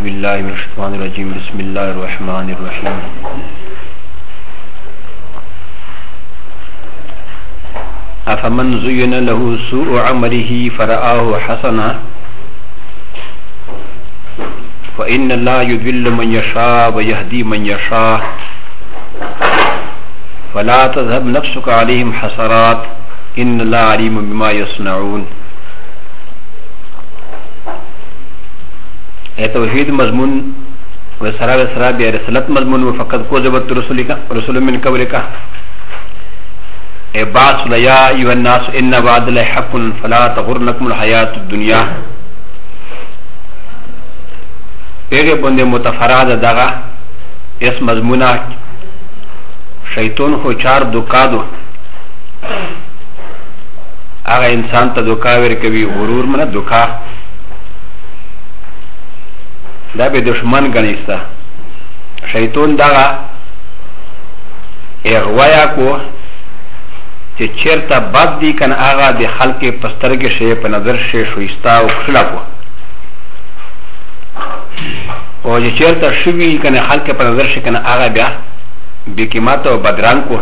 بالله من الشيطان الرجيم بسم الله الرحمن الرحيم أفمن زين له سوء عمله فرآه حسنا فإن الله يضل من يشاء ويهدي من يشاء فلا تذهب نفسك عليهم حسرات إن الله عليم بما يصنعون. توحید مضمون و سرا بیا رسالت مضمون و فقط کوذبت رسول من قبلک بعث یا ایها الناس ان وعد الله حق فلا تغرنکم الحیات الدنیا. پیغه بنده متفراد دغه اس مضمونه شیطان خو چار دوکا دو هغه انسان ته دوکا ورکوي غرور منه دوکا دا به دشمن گنیستا شیطان دغه اغوایا کو چې چیرته بد دی کنه هغه د خلق پسترګې شی په نظر شی شوستا او خلا کو او چې چیرته شوی کنه خلق په نظر شي کنه هغه بیا بقیمت او بدران کو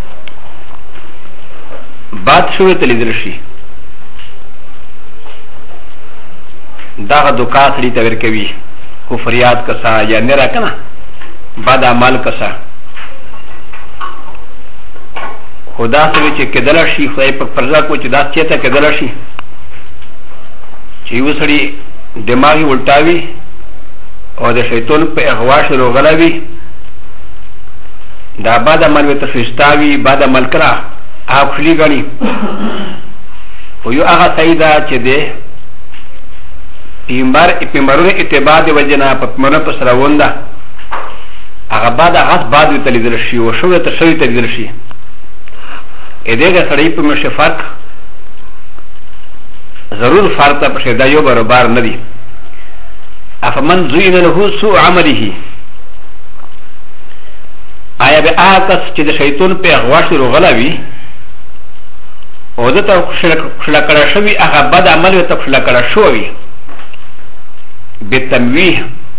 باد شوی ته لیدل شي دغه دوکا سړي ته ورکوي کفریات کسا یا نرا کنا بد عمل کسا خدا سوی چه کدلا شی خدای پک پرزا کو چه دا چیتا کدلا شی چه یو سڑی دماغی الٹاوی او دا شیطان پا اغواش رو غلاوی دا بد عمل وی تشوستاوی بد عمل کرا آب خلی گانی و یو آغا سایده چه ده پیمبرون اتباع دی وجنا پا پیمبرون پس روون دا اغا بعد اغاز بعد وی تلیدل شی و شوی تا شوی تلیدل شی ایدیگا سڑی پا مش فرق ضرور فرق تا پشی دا یو برابر ندی افمن زوین لہو سوء عملی آیا بی آغا کس چی دا شیطان پی اغواش رو غلاوی او دا تا خشلکڑا شوی اغا بعد عمل وی تا خشلکڑا شوی بتنویح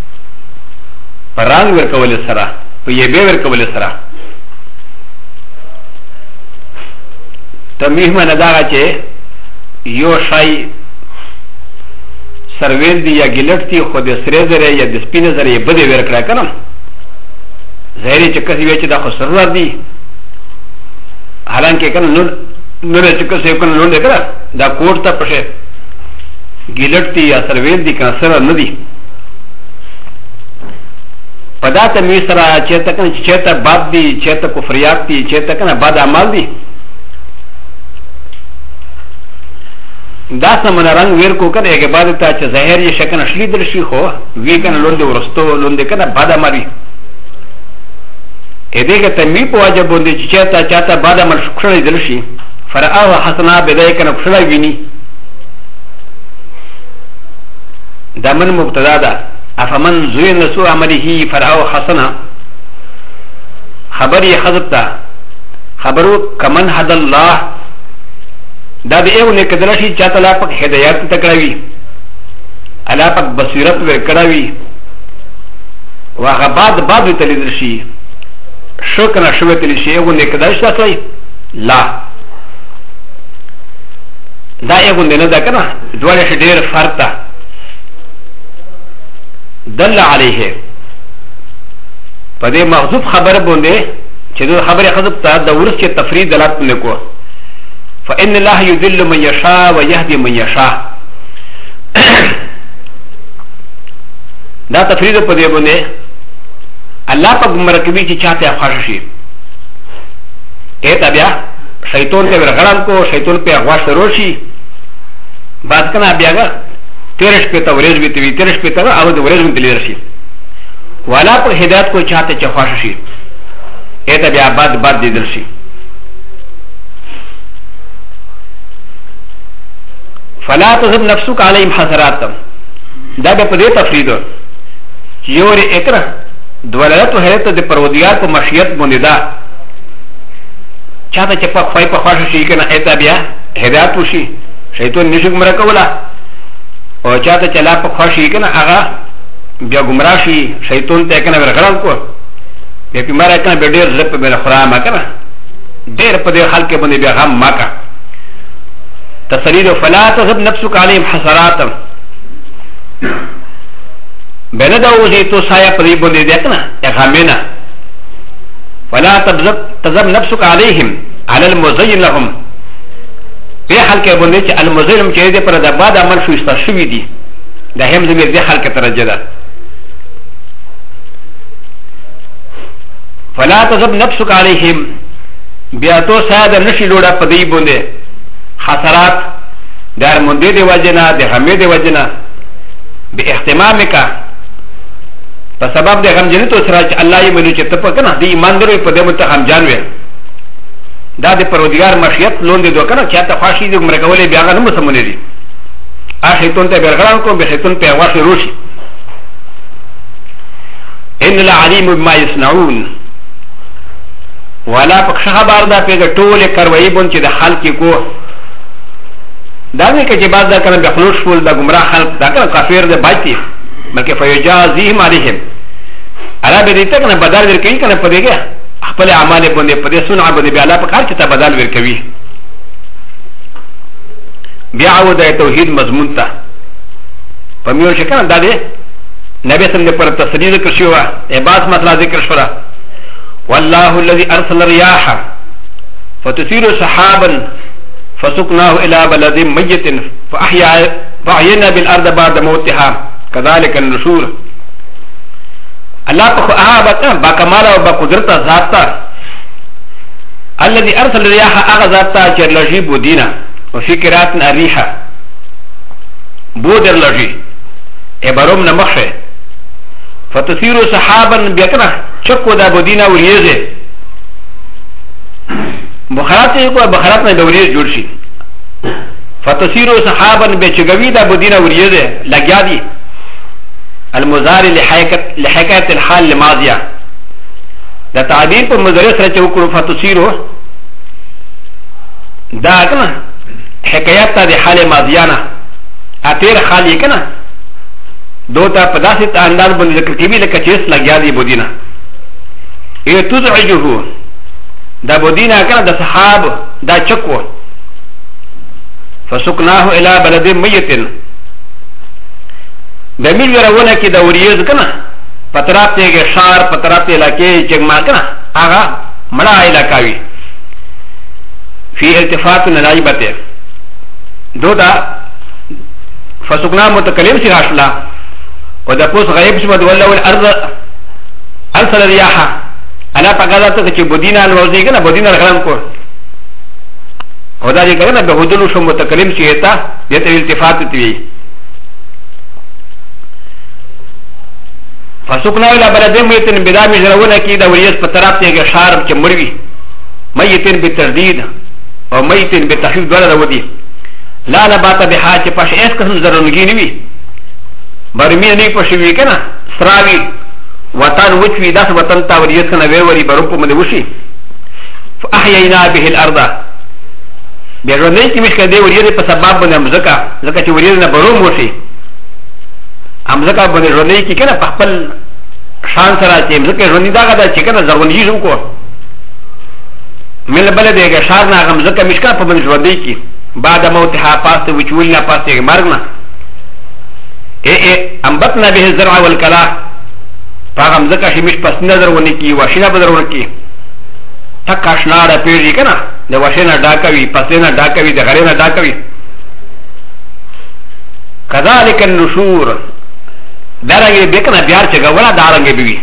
پرانگ ورکول سرا پا یبی ورکول سرا تنویح من داغا چه یو شای سرویل دی یا گلٹ تی خود سره زره یا دسپین زره یا بده ورکڑا کنم ظاهری چه کسی وی چه دا خود سرور دی حالانکه کنم نون چه کسی وی کنم نون دی کنم دا کوٹ تا پشه گیلٹ دی یا سرویل دی کنه سره ندی پدا تنوی سره چیتا کنه چیتا باد دی چیتا کفریات دی چیتا کنه باد عمال دی داسنا من رنگ ویر کو کنه اگه باد تا چه ظاهر یه شکن اشلی درشی خو وی کنه لنده ورستو لنده کنه باد عمالی ایده که تنوی پو واجب بونده چیتا چاہتا باد عمال شکشلی درشی فرآه حسنا بدای کنه کشلی وینی دا من مبتدا دا افمن زوین سوء عمله فرعو حسنا خبر یہ خضب تا خبرو کمن حد اللہ دا دا ایو نکدلشی چاہتا اللہ پاک ہدایات تکڑاوی اللہ پاک بصیرت ورکڑاوی واغا بعد تلیدرشی شکنا شوی تلیشی ایو نکدلش تاسوی لا دا ایو نندا کنا دوالش دیر فرق تا دل علیه پا ده مغزوب خبر بونده چه دو خبر خضب تا دا ورس چه تفرید دلات نکو فإن الله يذل من يشاء ويهدي من يشاء دا تفرید پا ده بونده اللہ پا مرکبی چی چاہتے افخاششی ایتا بیا شیطان تے ورغران کو شیطان پہ اغواش روشی بات کنا بیا گا تیرش پیتا وریز بیتی وی تیرش پیتا گا آو دو وریز بیتی لیدر شی والا پر ہدایت کو چاہتے چخواش شی ایتا بیا بعد دیدر شی فلا تذهب نفسك عليهم حسرات دا بیا پدے تفریدو چیوری اکرہ دولالت و حیرت دے پرودگار کو مشیت بوندی دا چاہتا چپا خواهی پا خواش شی کنا ایتا بیا ہدایت وشی شیطان نشک مرکولا او چاہتا چلا پا خواهی کنا آغا بیا گمراشی شیطان ته کنه ورغلان کو بیا پیماره کنه بیا ډیر زپ به خرامه کنه ډیر په دې خلک باندې بیا غم ماکا تسلید فلا تذهب نفسك عليهم حسرات بلدا وجه تو سایه په دې باندې ده کنه غمنا فلا تذهب نفسك عليهم على المزين لهم په خلک باندې چې المزين چې دې پر د بعد عمل شو استشوي دي د هم زمير دې خلک ترجه ده فلا تذهب نفسك عليهم بیا تو ساده نشي لوړه په دې باندې حسرات دار مونده دی وجنا د غمې دی وجنا به اهتمامک په سبب د غم جنې تو سره چې الله یې ملي چې ته په کنه دی ایمان درې په دې متهم جان وې دا د پروردگار مشیت لون دی دوه کنه چې ته خواشي دې عمر کولې بیا غنمو سمونه دي شیطان ته برغلان کو به شیطان په واشه روشي ان العليم بما يصنعون ولا پکښه خبر دا په ټوله کاروي بون چې د خلک کو دا نه کې چې بعد دا کنه د خلوص فول د گمراه خلک دا کنه کافر ده باندې بلکې فیجازهم علیهم عربی دې ته کنه بدل ورکوي کنه په دې کې خپل اعمال باندې په دې سنع باندې بیا الله په کار کې ته بدل ورکوي بیا عود توحید مضمون ته په میو شکه دا دې نبی صلی الله علیه وسلم پر تصریح ذکر شو عبادت مسله ذکر شو والله الذي ارسل الرياح فتثير سحابا فسقناه الى بلد ميت فاحيينا بالارض بعد موتها كذلك النشور الله بخ باكمال وبقدرت ذاتا الذي ارسل الرياح اغذاتا جرلجي بودينا وفي قراءة الريحة بودر لجي ابروم نمخه فتثير سحابا بيكنا شكو دا بودينا وريزه بخارات يكو بخارات نه دوريز جوړ شي فتثير سحابا بچغوي دا بودينا وريزه لګیا دي المضارع لحكايه الحال الماضيه دا تعبير په مضارع سره چوکړو فتثير دا کنه حکایت د حال ماضيه نه اتیر حال یې کنه دوتا په داسې انداز باندې ذکر کوي لکه چې اس لګیا دي بودینا ای تزعجه دا بودینا کنه د صحاب دا چکو فسقناه الى بلد ميت د میل ورونه کې دا وریز کنه پترات ته شار پترات علاقې چې ما کنه هغه مړه علاقاوي فی التفات نلایبته دودا فسقناه متکلم سی راشلا و دا پوس غیب شما دو اللہ والارض ارسل ریاحا انا پا قضا تا چه بودینا الوزی کنا بودینا الغرام کو و دا دی کنا بخودلو شو متکلم چیتا دیتا التفات تیوی فسقنا الى بلد میتن بدا مجرونه کی دا وریز پتراب تیگه شارب چه مروی میتن بتردید و میتن بتخیف دولا دا ودی لا نباتا بحا چه پاش ایس قسم ضرورنگی نوی برمی نه پښوی کنه سراوی وطن وچوی داس وطن تا وریت کنه وری برو په مده وشي فاحيينا به الارض بیرونه کی مشکل دی وریت په سبب باندې مزکا زکه چې وریت نه برو موشي امزکا باندې رونه کی کنه په خپل شان سره چې مزکه رونی دا غدا چې کنه ځغونی شو کو مل بل دیګه شار نه غمزکه مشکل په باندې رونه کی بعد موتها پاسته وچول نه پاسته مرګ انبتنا به الزرع والكلاه فاغم زكا شمش پس نظر ونکی واشینا بدر ونکی تک اشنا دا پیری کنا دا واشینا ڈاکوی پسلینا ڈاکوی دا غرینا ڈاکوی کذالک النشور دارنگی بیکنا بیار چگا ولا دارنگی بیوی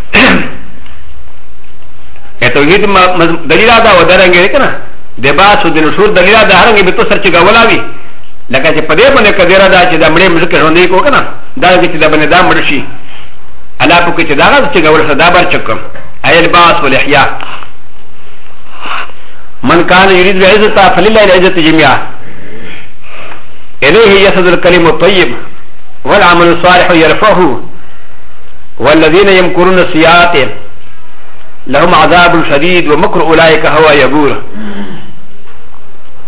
توحید دلیل دا و دارنگی کنا دباس و دنشور دلیل دا دارنگی بیتو سر چگا ولا بی لکه چې په دې باندې کډیره دا چې د مړې مزکه ژوندې کو کنه دا چې د باندې دا مړ شي الا په کې چې دا غږ چې ګور صدا بر چکم ای الباس والاحیاء من كان يريد العزة فلله العزة جميعا اليه يسد الكلم الطيب والعمل الصالح يرفعه والذين يمكرون السيئات لهم عذاب شديد ومكر اولئك هو يبور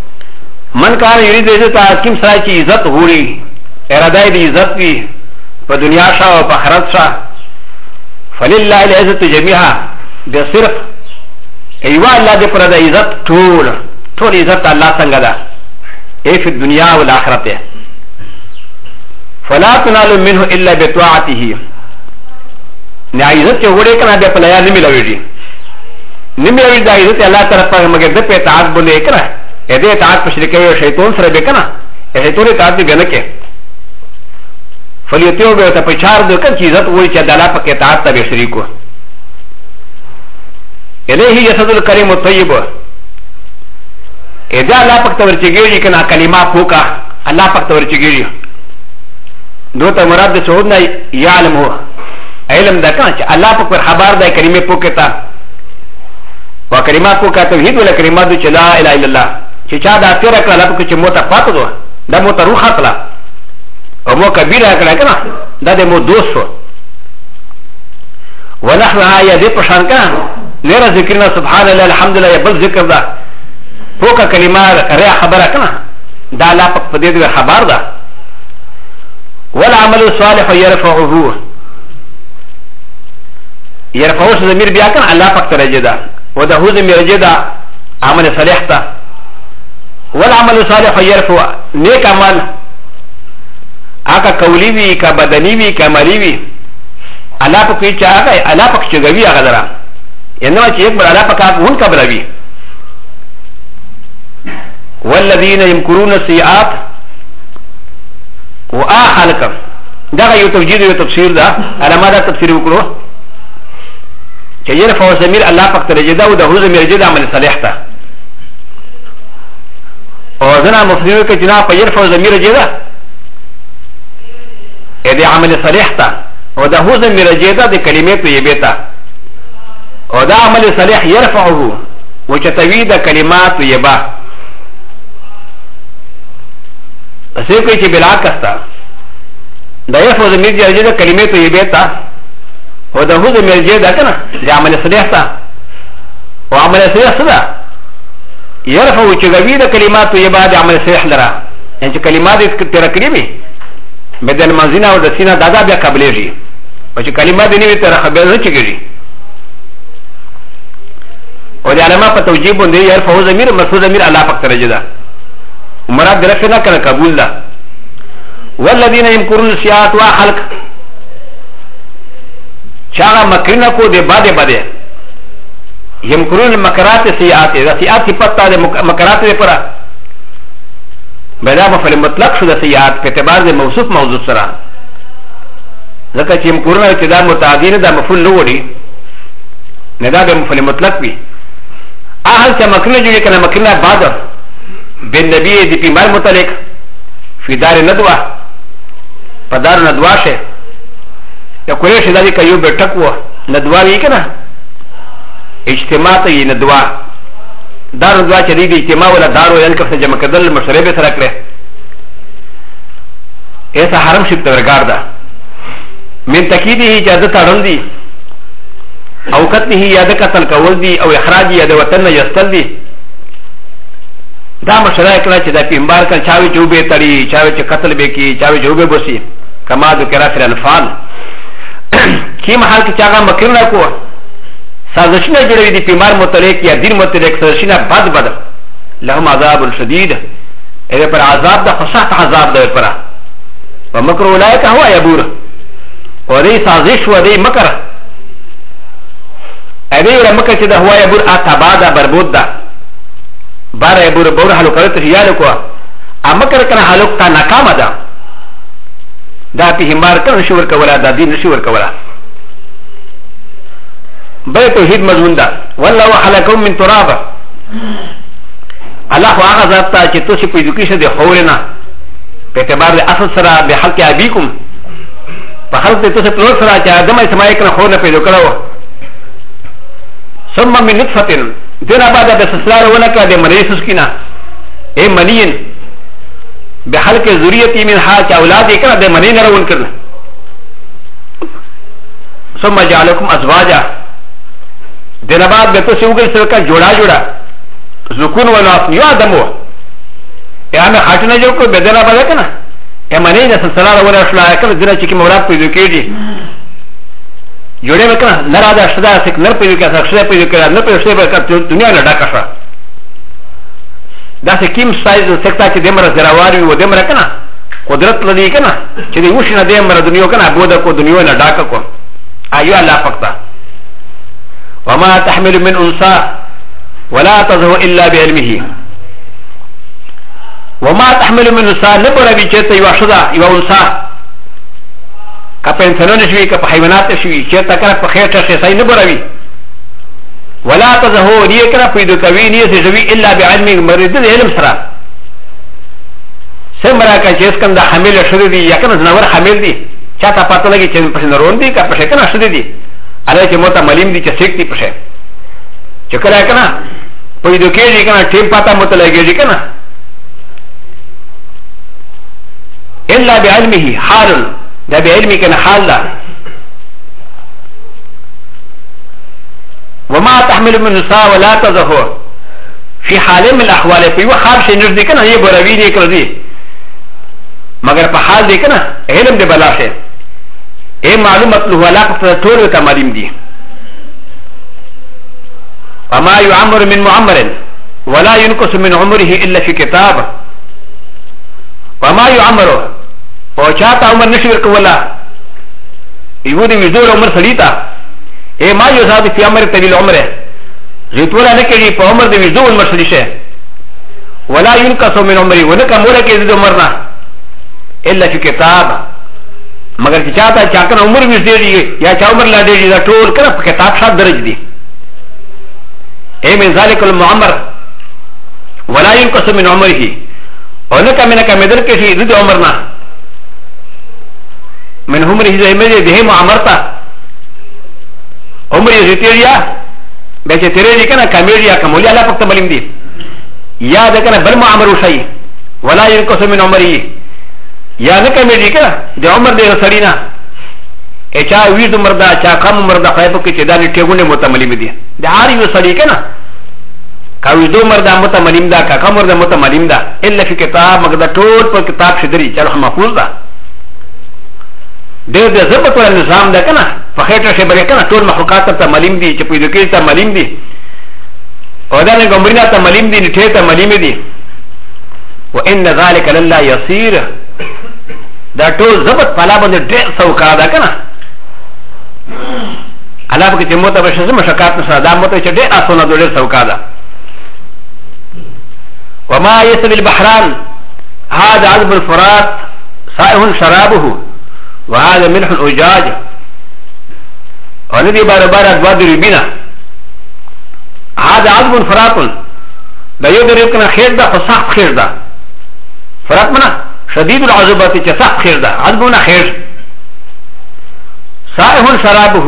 من كان يريد عزت كم سراي عزت غوري اراده دي عزت وي په دنیا شا او په آخرت شا فلله العزت جميعا د صرف ایوا الله دې پر د عزت ټول عزت الله څنګه ده ای په دنیا او آخرت فلا تنال منه الا بطاعته نه عزت چې وړي کنه د پلایا نه ملويږي نه ملوي د عزت الله طرفه مګر د په اطاعت باندې کنه اې دې اطاعت په شرک او شیطان سره به کنه شیطان اطاعت به نه کې فلیتو به ته په چار د کم چې عزت وړي چې د الله په اطاعت ته شریکو الیه یسد الکریم الطیب اذا الله پاک تور چګیږي کنه کلمه پوکا الله پاک تور چګیږي دو ته مراد د شهود نه یعلم هو علم دا کنه چې الله پاک پر خبر ده کلمه پوکتا و کلمه پوکا توحید ولا کلمه د لا اله الا الله چې چا دا تیر کړه الله پاک چې موته پاتو دو دا موته روح خطلا او مو کبیره کړه کنه دا د مو دوستو ونحن هيا دې پشان کنه نرى ذكرنا سبحان الله الحمد لله يبل ذكر ده فوق كلمات ريا خبره كنا دا لا فقدت خبر ده والعمل الصالح يرفعه يرفعه ضمير بيا كان الله فقط رجدا وده هو ضمير رجدا عمل صالح ده والعمل الصالح يرفع نيك عمل اكا قولي وي كا بدني وي كا مالي وي الله فقط چاغي الله فقط چغوي غدرا انما چې یک بر الله پاک هون قبلوي والذين يمكرون السيئات واخلق دا یو توجید یو تفسیر دا علما دا تفسیر وکړو چې يرفع ضمير الله پاک ترجدا او د هو ضمير جدا عمل صالح تا او ځنا مفسرین کې جنا په يرفع ضمير جدا اې د عمل صالح تا او د هو ضمير جدا د کلمې په یبتا او دا عمل صالح يرفعه وچتوي دا كلمات يبا اسے کوئی چی بلا کستا دا يرفع ضمير جرجه دا كلمات يبتا او دا هو ضمير جدا كنا دا عمل صالح تا و عمل صالح صدا يرفع وچتوي دا كلمات يبا دا عمل صالح لرا يعني كلمات ترکڑی بھی بدل منزینا و دا سینا دادا بیا قبلی جی وچ كلمات نیوی ترخبیر نچگی جی و د علامه په توجیه باندې يرفع ضمير مسعود ضمير الله پاک ترجدا مراد درفه نه کنه قبول ده والذین یمکرون السیئات وخلق چاغه مکرنا کو د باده باده یمکرون المکرات السیئات د سیئات پتا د مکرات لپاره بدا مفعول مطلق شو د سیئات په اعتبار د موصوف موضوع سره ځکه چې یمکرون ابتدا متعدی نه د مفعول نه وړي نه دا د مفعول مطلق وي اهل چې مکرنا جوړ کړه مکرنا بعد بن نبی دی پیمار متعلق فی دار ندوه په دار ندوه شه یا کولی شي دا دی که یو بیٹک و ندوه وی کنه اجتماع ته یې ندوه دار ندوه چې دی د اجتماع ولا دار ویل کفته جمع کدل مشرع به سره کړه ایسا حرم شپ تورګار ده من تکیدی اجازه تړل دي او قتله یا د قتل کول دي او اخراج یا د وطن نه یستل دي دا مشرع کړه چې د پیمبار کله چاوي جوبه تړي چاوي چې قتل به کی چاوي جوبه بوسي کما د کرا فر الفال کی محل کې چاغه مکرنا کو سازشنه جوړوي دي پیمار متعلق یا دین متعلق سازشنه بد لهم عذاب شدید اې پر عذاب د خصات عذاب د پر ومکر اولئک هو یبور او دې سازش و دې مکر ا دې مکر چې د هو یبور اتبادا بربود ده بار یبور بور حلو کړه ته یاد کو ا مکر کنه حلو کا ناکام ده دا په همار کنه شور کولا د دین شور کولا به توحید مضمون ده والله خلقکم من تراب الله هغه ذات ته چې تاسو په دې کې شه د خورنا په اعتبار د اصل سره به حق ابيکم په خلق ته تاسو په سره چې ادم اسماعیل کنه خورنا پیدا کړو ثم من نطفه دنا بعد د سسلار ولکه د مریض سکینا اے منین بحلق ذریتی من حاج اولاد کړه د منین روان کړل ثم جعلكم ازواجا دنا بعد به تاسو وګل سره کا جوړا ذکون ولا یو ادمو یعنی خاطنه جو کو بدلا بده کنه امانه د سلسله ولا شلا کله دنه چې مولات پیدا کیږي جوړه وکړه نرا دا شدا سک نر پیدا کړه شدا پیدا کړه نه پیدا کړه دنیا نه ډاکه شو دا سکیم سایز سکتا چې دمر زراواری و دمر کنه قدرت لدی کنه چې دی وښنه دمر دنیا کنه بوده کو دنیا نه ډاکه کو ايو الله پکتا وما تحمل من انثى ولا تضع الا بعلمه وما تحمل من انثى نبره بي چته یو شدا یو انثى کپه انسانونه شوی کپه حیوانات شوی چته کړه په خېټه شي صحیح نبره وی ولا تزهو ليكرا في دكوي نيسجوي الا بعلم مريض العلم سرا سمرا كان جسكن دا حمل شديدي يكن زنور حمل دي چاته پته لګي چې په نورون دي کا په شکنه شديدي علي چې موته ملیم دي چې سیک دي په شه چې کړه کنه په دې کې دي کنه ټیم پتا موته لګي دي کنه الا بعلمه حال دا بعلمه کنه حال ده وما تحمل من نساء ولا تزهو في حال من الاحوال في حال شيء نزدي كنا هي بروي دي كردي مگر په حال دي كنا علم دي بلا شيء اي معلومات له ولا فتور تماليم دي وما يعمر من معمر ولا ينقص من عمره الا في كتاب وما يعمر او چاته عمر نشور کولا يودي وزور عمر سليتا اي ما يزاد في عمر طويل عمره زيتولا نكري في عمر دي وزو المرسلشه ولا ينقص من عمره ونك مورك يزيد عمرنا الا في كتاب مگر چاہتا چاکن عمر وز دے دی یا چا عمر لا دے دی دا ټول کړه په کتاب شاد درج دي اي من ذلك المعمر ولا ينقص من عمره ونك منك مدر کې شي د عمرنا من عمره زي مې ده معمرتا عمر يزيتيريا بچه تيري كنا كاميريا كمولي على فقط مليم دي يا ده كنا بل معمر شيء ولا ينقص من عمره يا ده كاميريا كنا ده عمر ده سرينا اچا ويد عمر ده اچا کم عمر ده خايبو کې چې دا ټيګونه متمليم دي ده هاري وسري كنا كاويد عمر ده متمليم ده کا کم عمر ده متمليم ده الا في كتاب مگر ټول په کتاب شدري چلو محفوظ ده ده ده ضبط ولا نظام ده كنا فخيرا شيء بري كنا طول مخلوقات تمليم دي چې په دې کې تمليم دي او دا نه ګمرینا تمليم دي نټه تمليم دي وان ذلك لله يسير دا ټول ضبط پلا باندې ډېر سوکا ده كنا علاوه کې موته بشه مشکات نه دا موته چې ډېر اسونه ډېر سوکا ده وما يسوي البحران هذا عذب الفرات سائح شرابه وهذا ملح الأجاج وندي باربار أدواد ربنا هذا عذب فرات لا يدري كنا خير ده فصح خير ده فرات منا شديد العذبات صح خير ده عذبنا خير سائح شرابه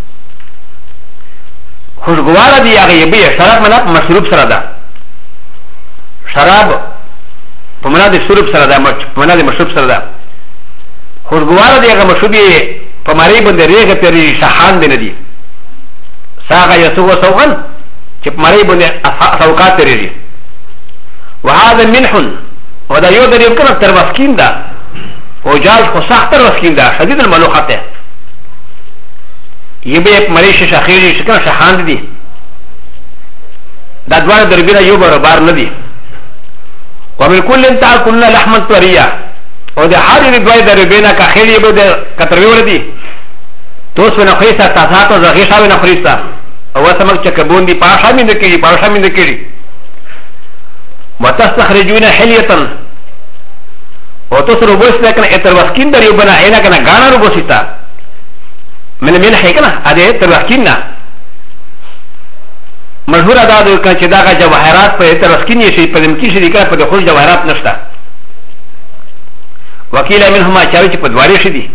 خوشگوار دي يا غيبية شراب منا مشروب سرا ده شراب پمنا دي شروب سرا ده پمنا دي مشروب سرا ده خوشگوار دي هغه مشروبي په مری باندې ریغه تیری شحان دی ندی ساغه یسو سوغن چې په مری باندې سوقات تیری وهذا منح ودا یو د یو کنه تر مسکین دا او جاج خو سخت تر مسکین دا شدید الملوحات یبه په مری شخیری شکنه شحان دی دا دوه دربیره یو برابر ندی ومن كل تاكلنا لحما طريا او د هر یو دوی دربینه کا خیری به د کتروي وردی توس ونه خيسا تاساتو زغیشا ونه خريستا او سمک چکبون دی پاشا مند کړي پاشا مند کړي وتستخرجون حليه او توس روبوس لكن اتر وسكين در یو بنا اینا کنه غانا روبوسیتا من هيكنا اده اتر وسكيننا مشهور ادا د چې دا جواهرات په اتر وسكين شي په دمکی شي کړه په خو جواهرات نشتا وكيل منهما چاوي په دواري شي دي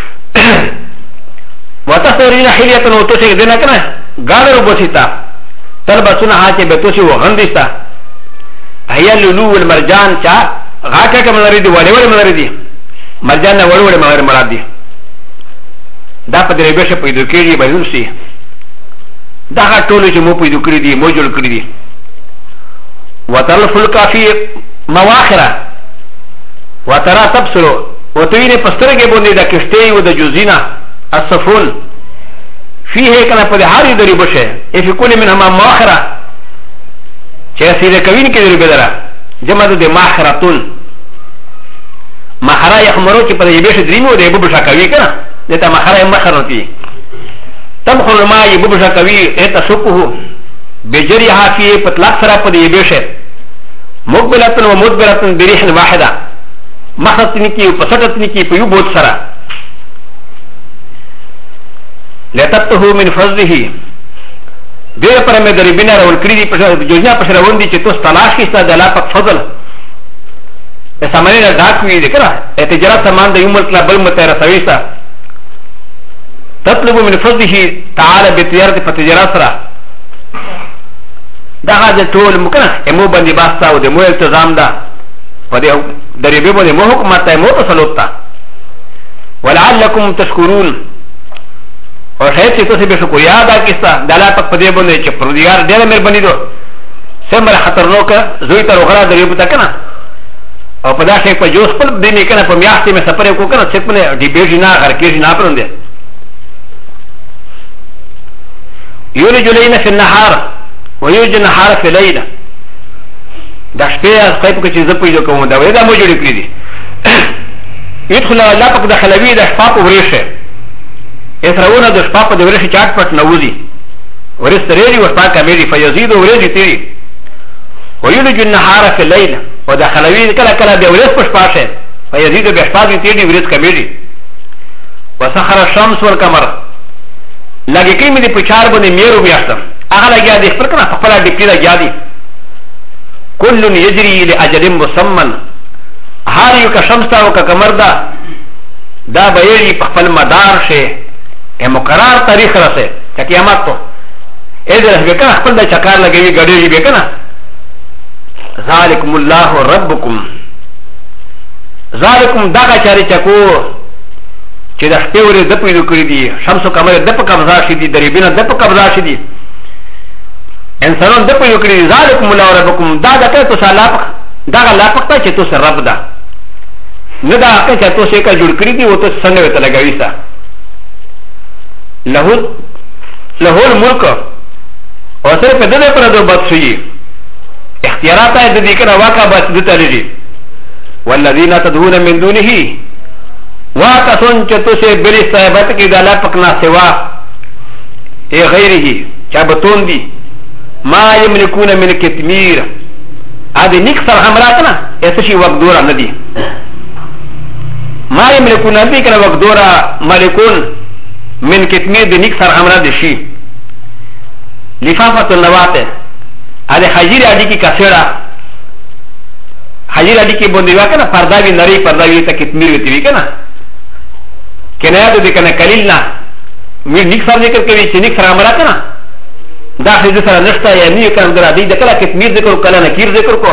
وتستخرجون حليه او توس دنا کنه غانا روبوسیتا تلبسون هاچه بتوسي وغندستا هي اللؤلؤ والمرجان چا غاټه کوم لري دي وړي وړي ملري دي مرجان نه وړي وړي ملري مراد دي دا په دې بشه پیدا کړی به ورسي دا ټول چې مو پیدا کړی دي مو جوړ کړی دي وتل فلک فی مواخره وترى تبصر وتوين پسترگه بونده دا کشتی و دا جوزینا الصفون فيه كنا قد هاري دري بشه في كل منهما ماخرة چه سيده كوين كده دري بدرا جمع ده ماخرتون ماخرة يخمرو چه قد يبش دريمو ده يبو بشا كوي كنا ده ماخرة ماخرتي تمخل ما يبو بشا كوي اتا سقه بجريها فيه پتلاق سرا قد يبشه مقبلتن و مدبرتن بريح واحدة مخرطني كي و پسطتني كي پيو بود سرا لتبته من فضله دیر پر میں دریبینا رول کری جوزنا پس روان دی چه توس تلاش کستا دلا پاک فضل سامنے نا ڈاک ہوئی دیکھنا اتجارت سامان دا یوم ملکلا بل متیر سویستا تطلب من فضله تعالی بتجارت فتجارت سرا دا غاز طول مکنا امو بندی باستا و دمو التزام دا دریبی بندی مو حکمت تا مو تسلوت تا ولعلکم تشکرون اور شاید چې تاسو به شکریا ادا کیستا د الله پاک په دې باندې چې پروردګار ډېر مهرباني دو سمره خطرناک زوی ته وغړا درې پتا کنه او په دا شی په جوس خپل دې نه کنه په میاشتې مې سفر وکړ کنه چې په دې بیجی نه غر کې نه پروندې یولج لینا فی النهار ویولج النهار فی الليل دا شپه خپل کې چې زه پیدا کوم دا وې دا مو جوړ کړی دي يدخل الله پاک د خلوی د شپه په ورشه اسرعونا د شپه په د ورشه چاټ پټ نوځي ورسته ریری ورپا کمیږي فیزيد ورېږي تیری ويولج النهار في الليل ودخلوی کله کله د ورځ په شپه شه فیزيد به شپه دې تیری ورځ کمیږي وسخر الشمس والقمر لګي کې مې په چار باندې میرو میاشتم هغه لګیا دې پر کنه خپل دې پیدا جادي كل يجري لاجل مسمى هر یو کا شمس تا او کا قمر دا بيري په خپل مدار شه مقرر تاریخ رسه چې قیامت ته اذا به کنه خپل د چکار لګوي غړي به کنه ذالکم الله ربکم ذالکم دغه چاري چکو چې د خپل ور د پیډو کړی دي شمس او قمر د په قبضه شې دي دریبینه د په قبضه شې دي انسانان د پیډو کړی دي ذالکم الله ربکم دا دغه تو سلام دغه لا پکته چې تو سر رب ده نه دا چې تو څه کا جوړ کړی دي او تو څنګه وته لګوي تا له الملك او سره په دې پر د بادشاہي اختیارات د دې کنه واقع بس د تللی والذین تدعون من دونه واقعون چې تاسو بلی صاحبات کې د الله پکنا سوا ای غیره چا بتون دي ما یملکون من کتمیر ا دې نیک سره امراتنا ایسه شی وقدورا ندی ما یملکون دې کنه وقدورا ملکون من کتمیر د نیک سره امرات شي لفافه النوات ا حجیر اډی کی کثیرا حجیر اډی کی بوندی واکنه پرداوی نری پرداوی ته کتمیر وتی وی کنه کنه ته کنه کلیلنا وی نیک سره ذکر کوي چې نیک سره امرات کنه دا حدیث سره نشته یا نیک کار درا دی د کله کتمیر ذکر کله نکیر ذکر کو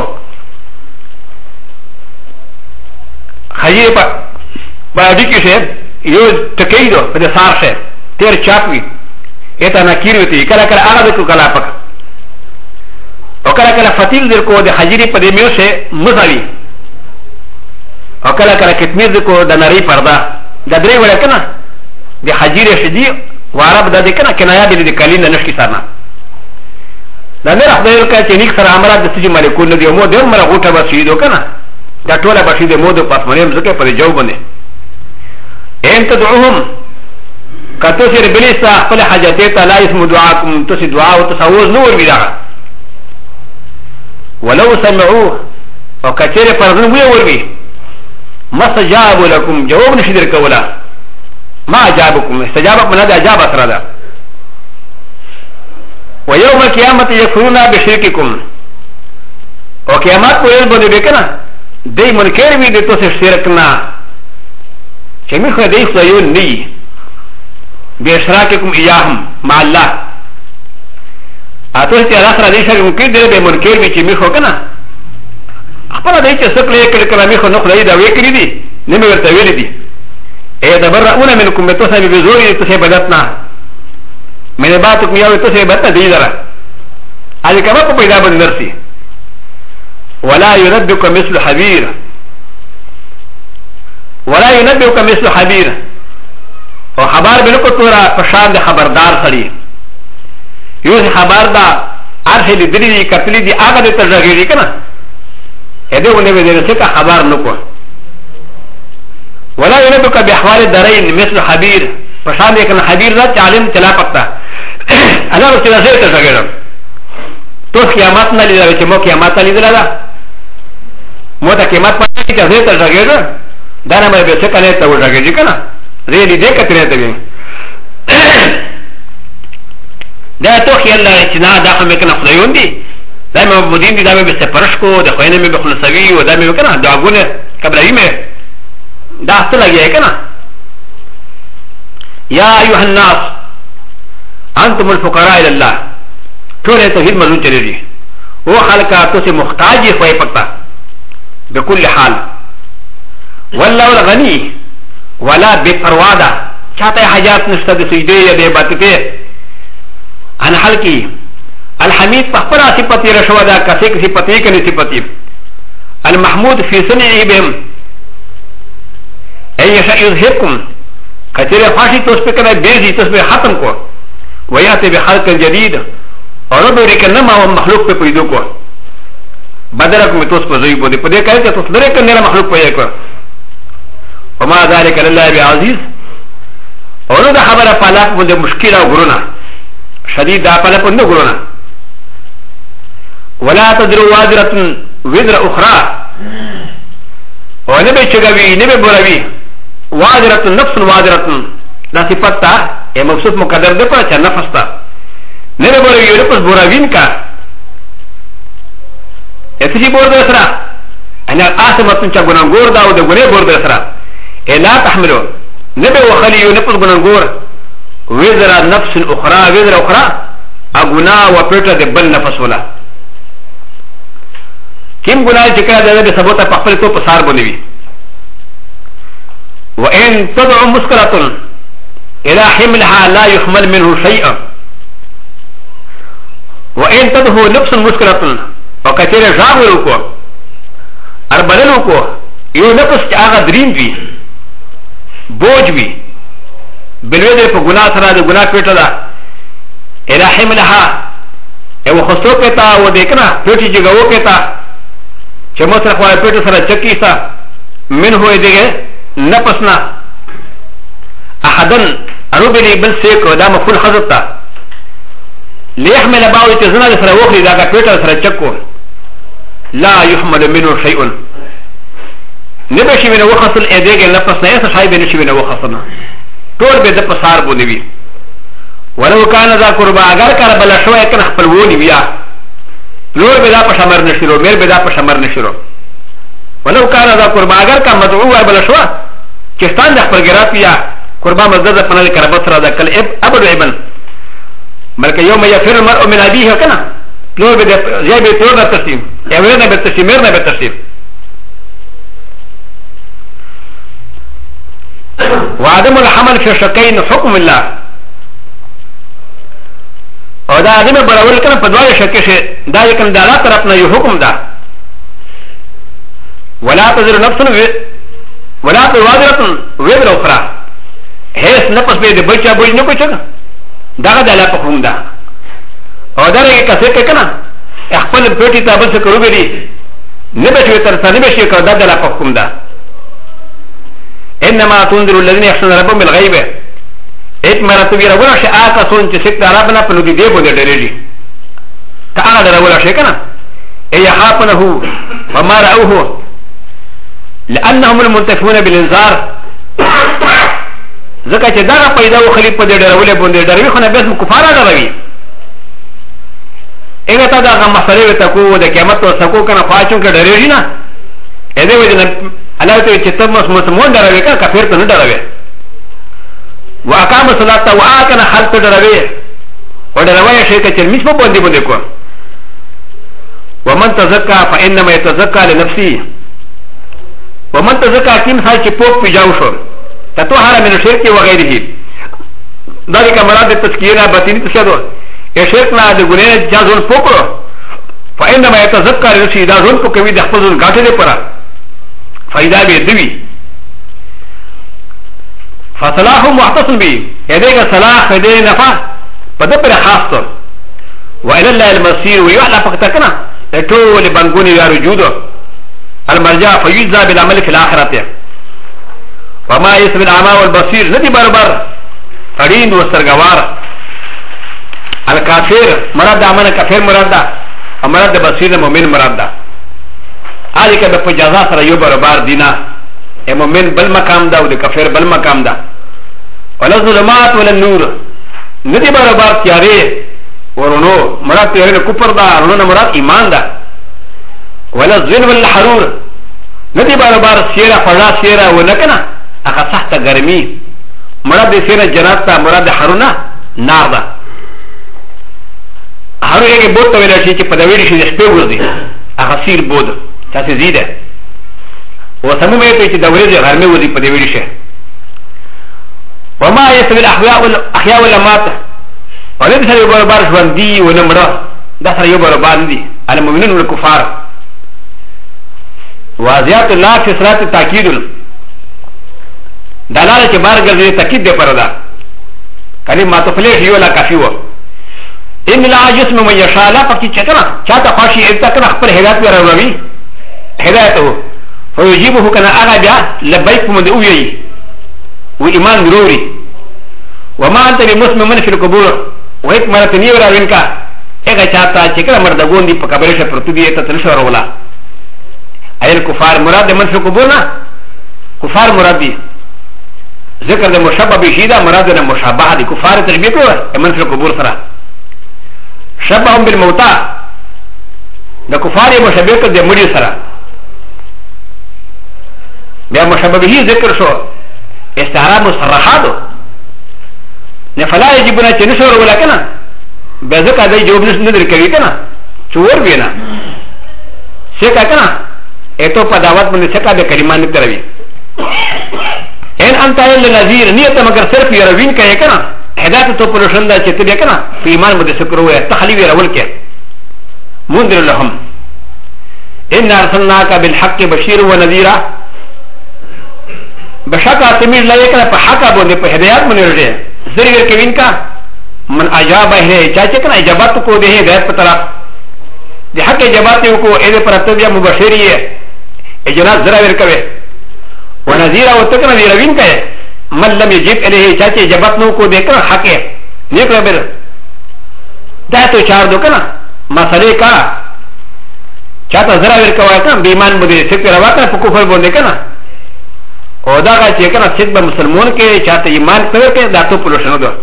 حجیر په اډی کی شه یو تکیدو په سار شه تیر چاپوی ایتا نکیر وتی کله کله هغه کو کلا پک او کله کله فتیل در کو د حجری په دې میو شه مزاوی او کله کله کتمیر در کو د نری پردا د درې وړ کنه د حجری شدی وعرب د دې کنه کنایا د کلین نشکی سرنا دا نه راځي چې نیک سره امرات د سجی ملکون دی مو د عمر غوټه بسیدو کنه دا ټوله بسید مو د پاتمنیم زکه پر جواب باندې ان تدعوهم کته سره بلیسا خپل حاجته ته لا اسم دعاکم تاسو دعا او تصوز نور ویدا ولو سمعوه او کچره پرځن وی وربي مستجاب لكم جواب نشدر کولا ما اجابكم استجابك من هذا اجاب اسردا ويوم القيامه يكفرون بشرككم او قیامت کو یل بده وکنا دای منکر وی د تو شرک نه چې می خو دای خو یو نه باشراككم اياهم مع الله اتو چې اخر دې شرک کې دې منکر وی چې می خو کنه خپل دې چې سکلې کړه کلامي خو نو خلای دا وکړي دي نه مې ورته ویل دي اے تبرؤون منكم بتوسع بزوري تسبدتنا من باتكم يا تسبدت دي درا على كما کو پیدا بن نرسي ولا يردك مثل حبير ولا ينبئك مثل خبير او خبر بنکو تورا پشان د خبردار سړي یو خبر دا ارشه دي دلی کتلی دي هغه د ترغیږي کنه اده ونه به دې څه خبر نکو ولا ينبئك باحوال الدارين مثل خبير پشان دې کنه خبير دا عالم چلا پتا انا رسول الله ته څنګه تو قیامت نه لیدل چې مو قیامت لیدل دا مو ته قیامت پته چې څه ته څنګه دا نه مې به څه کنه ته وځګي کنه زه دې کتره ته ویم دا تو خیال لري چې نه دا هم کنه خدایون دي دا مې مودین دي دا مې به سپرش کو د خوینه مې به خلصوي او دا مې کنه داغونه قبلای مې دا څه لګي کنه يا ايها الناس انتم الفقراء الى الله ټول توحید مضمون چلےږي او خلقا تو سے محتاج ہوئے پکتا بكل حال والله الغني ولا بپروادا چاہتا حاجات نشتا دے سجدے یا دے باتتے ان حلقی الحمید پخپرا صفتی رشودا کسی کسی پتی کنی صفتی المحمود فی سنعی بهم ای یشا یظہرکم کچر خواشی تو اس پہ کنا بیرزی تو اس پہ ختم کو ویاتے بخلق جدید اور اب ریکنما و مخلوق پہ پیدو کو بدرک میں تو اس پہ ضعیب ہو دے پدے کہتے تو اس لرے کنیرا مخلوق پہ کو وما ذلك لله بعزيز اور دا خبر پالاک بند مشکل او گرونا شدید دا پالا پند گرونا ولا تدرو وازرة وزر اخرى ونبي چگوی نبي بروی وازرة نفس وازرة دا صفت تا اے مبسوط مقدر دے پر چا نفس تا نبي بروی نفس بروین کا اتشی بور دے سرا انا آسمتن چا گناگور دا او دا گنے بور دے سرا لا تحملوا نبي وخلي نفس غنغور وزر نفس اخرى وزر اخرى اغنا وپیٹا دے بل نفس ولا کیم گناہ چکا دے دے سبوتا پخپل تو پسار بنوی وان تدعو مسكرة الى حملها لا يحمل منه شيئا وان تدعو نفس مسكرة وكثير جاغلوكو اربللوكو یو نفس چاگا درین بھی بوج بھی بلوے پا گناہ سرا دے گناہ پیٹا دا الہی ملہا او خستو پیتا او دیکنا پیٹی جگہو پیتا چمو سر خواه پیٹو سرا چکی سا من ہوئے دیگے نپسنا احدن انو بلی بل سیکو دا مفول خضب تا لیحمل باوی تزنا دے سرا وخلی دا کا پیٹا سرا چکو لا يحمل منو شیئن نبشي من وخصل اديك النفس ناس شاي بنشي من وخصنا طول بيد بصار بونبي ولو كان ذا قربا اگر كان بلا شويه كان خپلوني بيا لور بدا پشمر نشرو مير بدا پشمر نشرو ولو كان ذا قربا اگر كان مدعو بلا شوا كستان د خپل ګرات بيا قربا مزد پنل کربت را د کل ابد ابن بلکہ يوم يفر المرء من ابيه كنا لور بدا زي به تور تسليم اورنا بالتسليم ميرنا بالتسليم وعدم الحمل في شقين حكم الله او دا عدم براول کنه په دوه شکه شه دا یکن د الله طرف نه یو حکم ده ولا تزر نفس ولا توادره وزر اخرى هیڅ نفس به د بچا بوج نه کوچا دا د الله په حکم ده او دا یې کسه کنه خپل پیټی ته بل څه کرو بری نه بچو تر څنګه بشي کو دا د الله په حکم ده انما تنذر الذين يخشون ربهم بالغيب ایک مرتبه رغولا شي آکا سون چې سکت عربنا په لودي دی بده ډېرېږي تا هغه رغولا شي کنه اي يخافونه وما راوه لانهم المنتفون بالانذار ځکه چې دا پیدا و خلیف په دې ډېرولې باندې ډېروي خو نه به کفاره ډېروي اګه تا دا مسئله وته کو د قیامت او سکو کنه فاچو کې ډېرېږي نه اې دې وجه الله ته چې تم مسلمان ډېروي کا کافر ته نه ډېروي واقام الصلاه واكن خلق ډېروي او ډېروي شي چې مش په باندې باندې کو ومن تزكى فانما يتزكى لنفسه ومن تزكى كم حال چې پوک پیجاو شو تطهر من الشرك وغيره ذلك مراد التزكيه باطني تشهد شرك نه د ګناه جازون پوکړو فانما يتزكى لنفسه دا ځون کو کوي د خپل غاټه دې پره فائدہ به دوی فصلاح محتصم به هذا صلاح هذا نفع بدبر خاص والى الله المصير ويعلى فقطنا طول بانغوني يا رجوده المرجع فيجزى بالعمل في الاخره وما يسمى الاعمى والبصير ندي بربر فرين وسرغوار الكافر مراد عمل كافر مراد مراد بصير المؤمن مراد هذه كده بجزاء سر يو بربر دينا المؤمن بل مقام دا والكافر بل مقام دا ولا ظلمات ولا النور ندي بربر تياري ورونو مراد تياري كفر دا ورونو مراد ايمان دا ولا الظل والحرور ندي بربر سيرا فضا سيرا ونكنا اخا تحت گرمي مراد سيرا جنات دا مراد حرونا نار دا حرو ایک بود تو ویلا شي چې په دویری شي شپه ورځي اخا سیر بود تاسو زیاده و سمو مې ته چې دویری غرمه ورځي په دویری شي وما يسوي الاحياء والاموات ولد سره برابر ژوندي و نمړه دا سره یو برابر دي المؤمنون والكفار واضحات الله في صلاه التاكيد دلاله چې بار ګرځي تاکید دی پردا کلمات فلیش یو لا کافی و ان لا جسم من يشاء لا پکې چکنا چاته خاصي ایت کنا خپل هدایت وروي هدایت هو فيجيبه كنا اغا بیا لبيك من اوي و ایمان ضروري وما انت بمسلم من في القبور وهيك مرتني وراوينكا اغا چاته چکنا مردگون دي په قبر شه پرتو دي ته تلشور ولا اي الكفار مراد من في القبور نا كفار مراد دي ذکر د مشابه بشیدا مراد د مشابهه دي كفار تشبيه کو من في القبور سره شبههم بالموتى د كفار مشابه کو د مړي سره بیا مشابه به ذکر شو استعاره مصرحاتو نفلا يجبنا تنشر ولا كنا بذكر ده جواب ندر کوي كنا چور وینا څه کنا اته په دعوت باندې څه کا به کلمات نه تروي ان انت الا نذير نیت مگر صرف يروین کوي کنا هدایت تو پر شندا چې ته کنا په ایمان باندې شکر وې تخلیو رول کې منذر لهم ان ارسلناك بالحق بشير ونذيرا بشکا تمیر لای کنا په حق باندې په هدایت باندې ورته زری ور کوین کا من اجاب ہے چاچے کنا اجابت کو دے ہدایت پر طرف دے حق اجابت کو اے پر تبیا مبشری ہے اجناز زرا ور کوي ونذيرا وتكنا ذيروين كه من لم يجب اليه چاچے اجابت نو کو دے کنا حق ہے نیک ربر دا تو چار دو کنا مسئلے کا چاہتا زرا ور کوي کنا بیمان بده فکر واتا په کفر باندې کنا او دا چې کنا صد به مسلمان کې چاته ایمان پر کې دا ته پلوشنو دو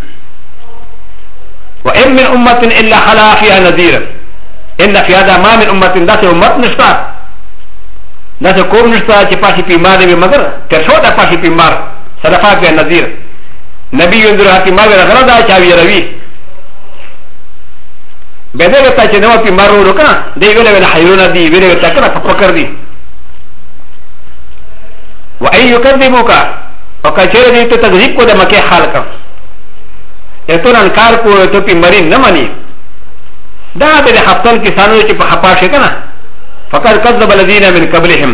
وان من امه الا خلا فيها نذير ان في هذا ما من امه ذات امه نشتا ذات قوم نشتا چې پاشي پیمار دی مگر تر شو دا پاشي پیمار صدقه په نذير نبی ينذر حکیمه غره دا چا وی روي بده ته چې نو پیمار ورو کنه دی ویل حیرون دی ویل ته کنه فکر دی وأن يكذبوك وكثير دي تكذيب کو د مکه خلق اتون انکار کو تو پی مرین نه مانی دا د هفتن کسانو چې په خپاشه کنه فقط كذب الذين من قبلهم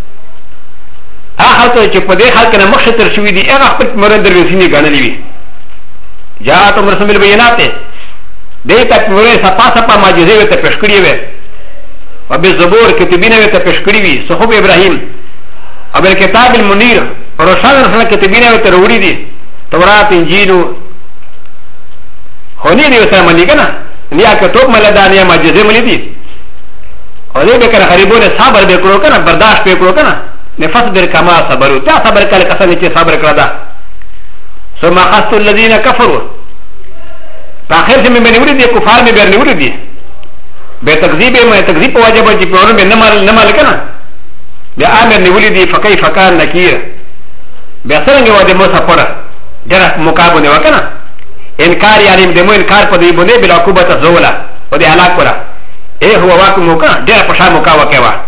اخر ته چې په دې حال کنه مخشتر شوی دي هغه خپل مرین دروسینی غنلې وی جاءت رسول البينات دې تک مرین صفا صفا معجزې وته پښکړی وي او به زبور کتابینه وته پښکړی وي صحف ابراهيم اب الكتاب المنير روشان رسول كتابين وتروڑی دی تورات انجیل ہونی دی وسا منی کنا نیا کتب ملدانیا معجزے ملی دی اور دې بکره غریبوں نے صبر وکړو کنه برداشت وکړو کنه نفس در کما صبرو تا صبر کله کسان چې صبر کړه دا ثم اخذت الذين كفروا فاخر سے میں نوری دی کفار میں بیر نوری دی بے تکذیب میں تکذیب واجب چې په اورن نه مال کنه بیا امر نیولی دی فکیف کان نکیر بیا څنګه و دې مو سپړه دغه مقابله وکنه انکار یعنی دې مو انکار په دې باندې بلا قوت زولا او دې هلاک کړه اے هو واکو موکا ډېر پښا موکا وکوا